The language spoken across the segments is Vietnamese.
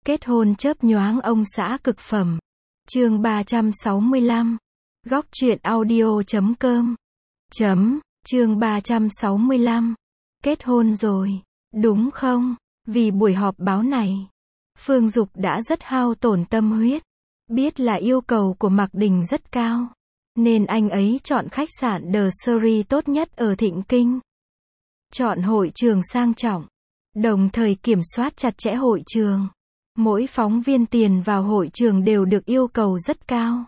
Kết hôn chớp nhoáng ông xã cực phẩm. Chương 365. Góc truyện audio.com. Chương 365. Kết hôn rồi, đúng không? Vì buổi họp báo này, Phương Dục đã rất hao tổn tâm huyết. Biết là yêu cầu của Mạc Đình rất cao, nên anh ấy chọn khách sạn The Surrey tốt nhất ở Thịnh Kinh. Chọn hội trường sang trọng, đồng thời kiểm soát chặt chẽ hội trường. Mỗi phóng viên tiền vào hội trường đều được yêu cầu rất cao.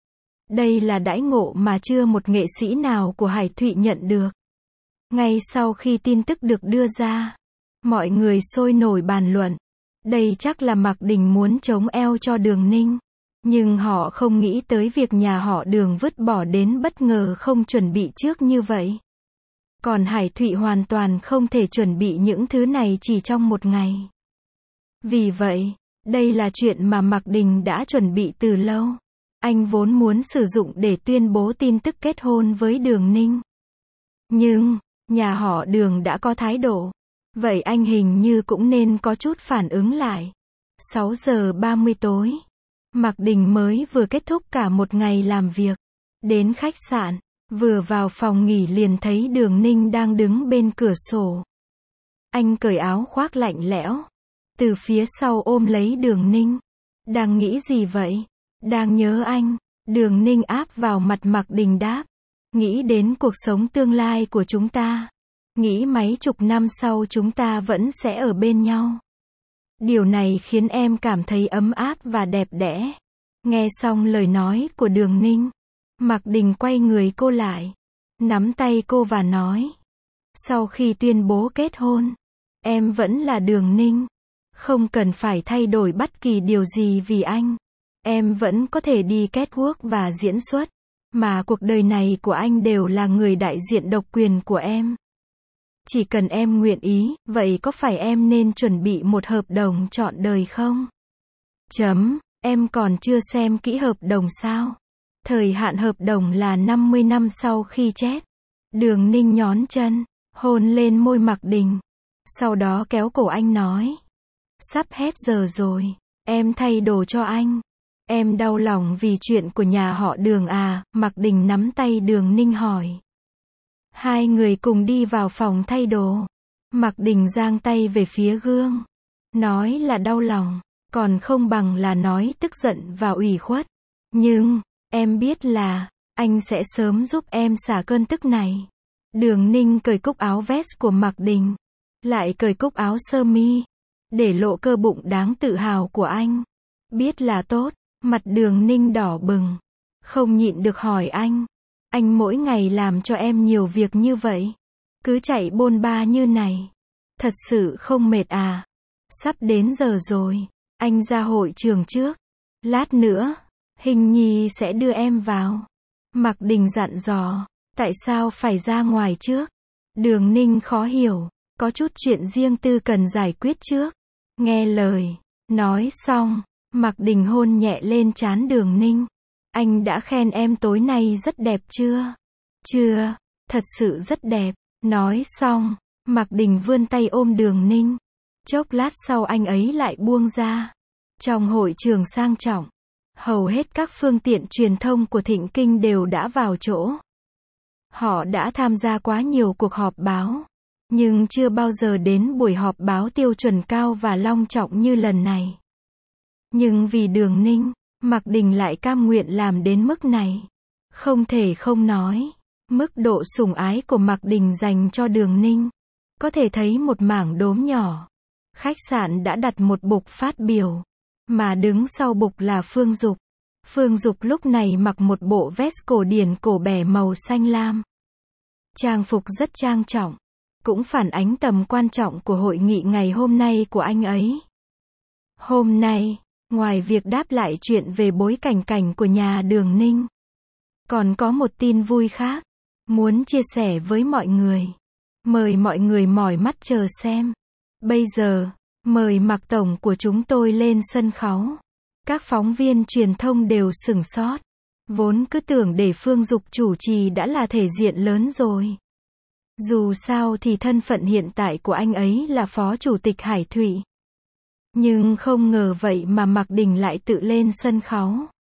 Đây là đãi ngộ mà chưa một nghệ sĩ nào của Hải Thụy nhận được. Ngay sau khi tin tức được đưa ra, mọi người sôi nổi bàn luận. Đây chắc là Mạc Đình muốn chống eo cho Đường Ninh. Nhưng họ không nghĩ tới việc nhà họ Đường vứt bỏ đến bất ngờ không chuẩn bị trước như vậy. Còn Hải Thụy hoàn toàn không thể chuẩn bị những thứ này chỉ trong một ngày. Vì vậy, đây là chuyện mà Mạc Đình đã chuẩn bị từ lâu. Anh vốn muốn sử dụng để tuyên bố tin tức kết hôn với Đường Ninh. Nhưng, nhà họ Đường đã có thái độ. Vậy anh hình như cũng nên có chút phản ứng lại. 6 giờ 30 tối. Mạc Đình mới vừa kết thúc cả một ngày làm việc. Đến khách sạn, vừa vào phòng nghỉ liền thấy Đường Ninh đang đứng bên cửa sổ. Anh cởi áo khoác lạnh lẽo. Từ phía sau ôm lấy Đường Ninh. Đang nghĩ gì vậy? Đang nhớ anh. Đường Ninh áp vào mặt Mạc Đình đáp. Nghĩ đến cuộc sống tương lai của chúng ta. Nghĩ mấy chục năm sau chúng ta vẫn sẽ ở bên nhau. Điều này khiến em cảm thấy ấm áp và đẹp đẽ. Nghe xong lời nói của Đường Ninh, Mạc Đình quay người cô lại, nắm tay cô và nói. Sau khi tuyên bố kết hôn, em vẫn là Đường Ninh. Không cần phải thay đổi bất kỳ điều gì vì anh. Em vẫn có thể đi catwalk và diễn xuất. Mà cuộc đời này của anh đều là người đại diện độc quyền của em. Chỉ cần em nguyện ý, vậy có phải em nên chuẩn bị một hợp đồng trọn đời không? Em còn chưa xem kỹ hợp đồng sao? Thời hạn hợp đồng là 50 năm sau khi chết. Đường Ninh nhón chân, hôn lên môi Mạc Đình. Sau đó kéo cổ anh nói. Sắp hết giờ rồi, em thay đồ cho anh. Em đau lòng vì chuyện của nhà họ Đường à? Mạc Đình nắm tay Đường Ninh hỏi. Hai người cùng đi vào phòng thay đồ. Mạc Đình giang tay về phía gương. Nói là đau lòng, còn không bằng là nói tức giận và ủy khuất. Nhưng, em biết là, anh sẽ sớm giúp em xả cơn tức này. Đường Ninh cởi cúc áo vest của Mạc Đình. Lại cởi cúc áo sơ mi. Để lộ cơ bụng đáng tự hào của anh. Biết là tốt, mặt Đường Ninh đỏ bừng. Không nhịn được hỏi anh. Anh mỗi ngày làm cho em nhiều việc như vậy. Cứ chạy bôn ba như này. Thật sự không mệt à? Sắp đến giờ rồi. Anh ra hội trường trước. Lát nữa, Hình Nhi sẽ đưa em vào. Mạc Đình dặn dò. Tại sao phải ra ngoài trước? Đường Ninh khó hiểu. Có chút chuyện riêng tư cần giải quyết trước. Nghe lời. Nói xong, Mạc Đình hôn nhẹ lên trán Đường Ninh. Anh đã khen em tối nay rất đẹp chưa? Chưa, thật sự rất đẹp. Nói xong, Mạc Đình vươn tay ôm Đường Ninh. Chốc lát sau anh ấy lại buông ra. Trong hội trường sang trọng, hầu hết các phương tiện truyền thông của Thịnh Kinh đều đã vào chỗ. Họ đã tham gia quá nhiều cuộc họp báo, nhưng chưa bao giờ đến buổi họp báo tiêu chuẩn cao và long trọng như lần này. Nhưng vì Đường Ninh, Mạc Đình lại cam nguyện làm đến mức này. Không thể không nói, mức độ sủng ái của Mạc Đình dành cho Đường Ninh. Có thể thấy một mảng đốm nhỏ. Khách sạn đã đặt một bục phát biểu. Mà đứng sau bục là Phương Dục. Phương Dục lúc này mặc một bộ vest cổ điển cổ bẻ màu xanh lam. Trang phục rất trang trọng. Cũng phản ánh tầm quan trọng của hội nghị ngày hôm nay của anh ấy. Hôm nay, ngoài việc đáp lại chuyện về bối cảnh của nhà Đường Ninh, còn có một tin vui khác, muốn chia sẻ với mọi người. Mời mọi người mỏi mắt chờ xem. Bây giờ, mời Mạc Tổng của chúng tôi lên sân khấu. Các phóng viên truyền thông đều sửng sốt. Vốn cứ tưởng để Phương Dục chủ trì đã là thể diện lớn rồi. Dù sao thì thân phận hiện tại của anh ấy là Phó Chủ tịch Hải Thụy. Nhưng không ngờ vậy mà Mạc Đình lại tự lên sân khấu.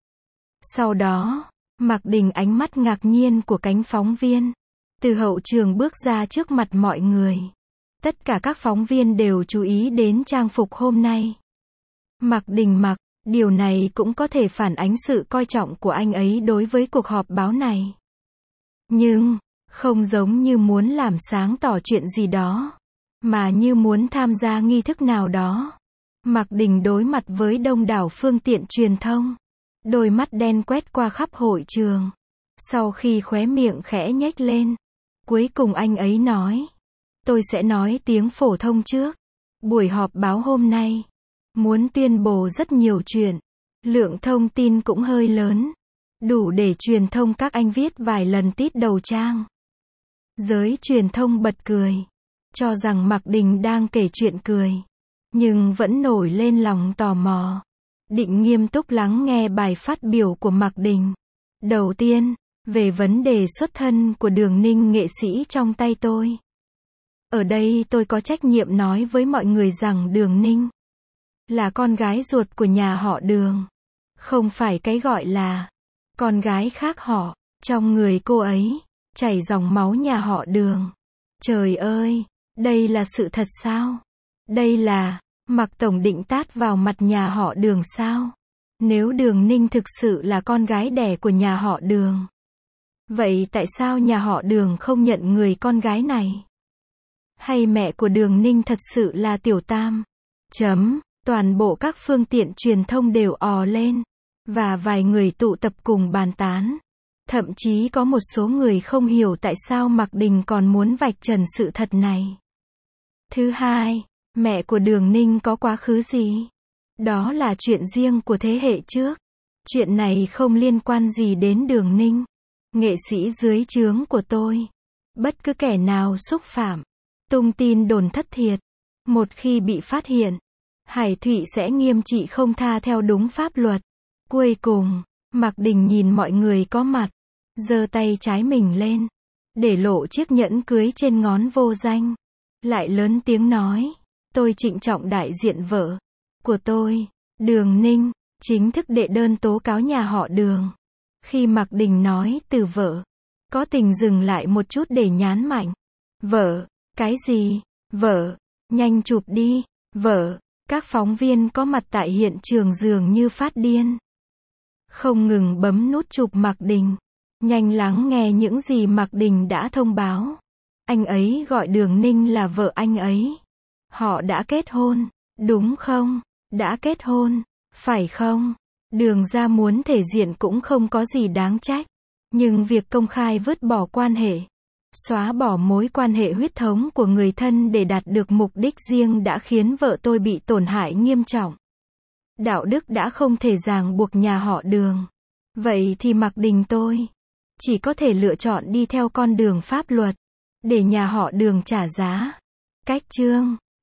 Sau đó, Mạc Đình ánh mắt ngạc nhiên của cánh phóng viên. Từ hậu trường bước ra trước mặt mọi người. Tất cả các phóng viên đều chú ý đến trang phục hôm nay. Mạc Đình mặc, điều này cũng có thể phản ánh sự coi trọng của anh ấy đối với cuộc họp báo này. Nhưng, không giống như muốn làm sáng tỏ chuyện gì đó, mà như muốn tham gia nghi thức nào đó. Mạc Đình đối mặt với đông đảo phương tiện truyền thông. Đôi mắt đen quét qua khắp hội trường. Sau khi khóe miệng khẽ nhếch lên, cuối cùng anh ấy nói. Tôi sẽ nói tiếng phổ thông trước. Buổi họp báo hôm nay, muốn tuyên bố rất nhiều chuyện. Lượng thông tin cũng hơi lớn. Đủ để truyền thông các anh viết vài lần tít đầu trang. Giới truyền thông bật cười. Cho rằng Mạc Đình đang kể chuyện cười. Nhưng vẫn nổi lên lòng tò mò. Định nghiêm túc lắng nghe bài phát biểu của Mạc Đình. Đầu tiên, về vấn đề xuất thân của Đường Ninh nghệ sĩ trong tay tôi. Ở đây tôi có trách nhiệm nói với mọi người rằng Đường Ninh là con gái ruột của nhà họ Đường. Không phải cái gọi là con gái khác họ. Trong người cô ấy chảy dòng máu nhà họ Đường. Trời ơi, đây là sự thật sao? Đây là Mạc Tổng định tát vào mặt nhà họ Đường sao? Nếu Đường Ninh thực sự là con gái đẻ của nhà họ Đường, vậy tại sao nhà họ Đường không nhận người con gái này? Hay mẹ của Đường Ninh thật sự là Tiểu Tam? Toàn bộ các phương tiện truyền thông đều ò lên. Và vài người tụ tập cùng bàn tán. Thậm chí có một số người không hiểu tại sao Mạc Đình còn muốn vạch trần sự thật này. Thứ hai, mẹ của Đường Ninh có quá khứ gì? Đó là chuyện riêng của thế hệ trước. Chuyện này không liên quan gì đến Đường Ninh. Nghệ sĩ dưới trướng của tôi. Bất cứ kẻ nào xúc phạm, tung tin đồn thất thiệt, một khi bị phát hiện, Hải Thụy sẽ nghiêm trị không tha theo đúng pháp luật. Cuối cùng, Mạc Đình nhìn mọi người có mặt, giơ tay trái mình lên, để lộ chiếc nhẫn cưới trên ngón vô danh. Lại lớn tiếng nói, tôi trịnh trọng đại diện vợ của tôi, Đường Ninh, chính thức đệ đơn tố cáo nhà họ Đường. Khi Mạc Đình nói từ vợ, có tình dừng lại một chút để nhán mạnh. Vợ, cái gì? Vợ, nhanh chụp đi, vợ. Các phóng viên có mặt tại hiện trường dường như phát điên. Không ngừng bấm nút chụp Mạc Đình. Nhanh lắng nghe những gì Mạc Đình đã thông báo. Anh ấy gọi Đường Ninh là vợ anh ấy. Họ đã kết hôn, đúng không? Đã kết hôn, phải không? Đường ra muốn thể diện cũng không có gì đáng trách. Nhưng việc công khai vứt bỏ quan hệ, xóa bỏ mối quan hệ huyết thống của người thân để đạt được mục đích riêng đã khiến vợ tôi bị tổn hại nghiêm trọng. Đạo đức đã không thể ràng buộc nhà họ Đường. Vậy thì Mạc Đình tôi chỉ có thể lựa chọn đi theo con đường pháp luật, để nhà họ Đường trả giá. Cách chương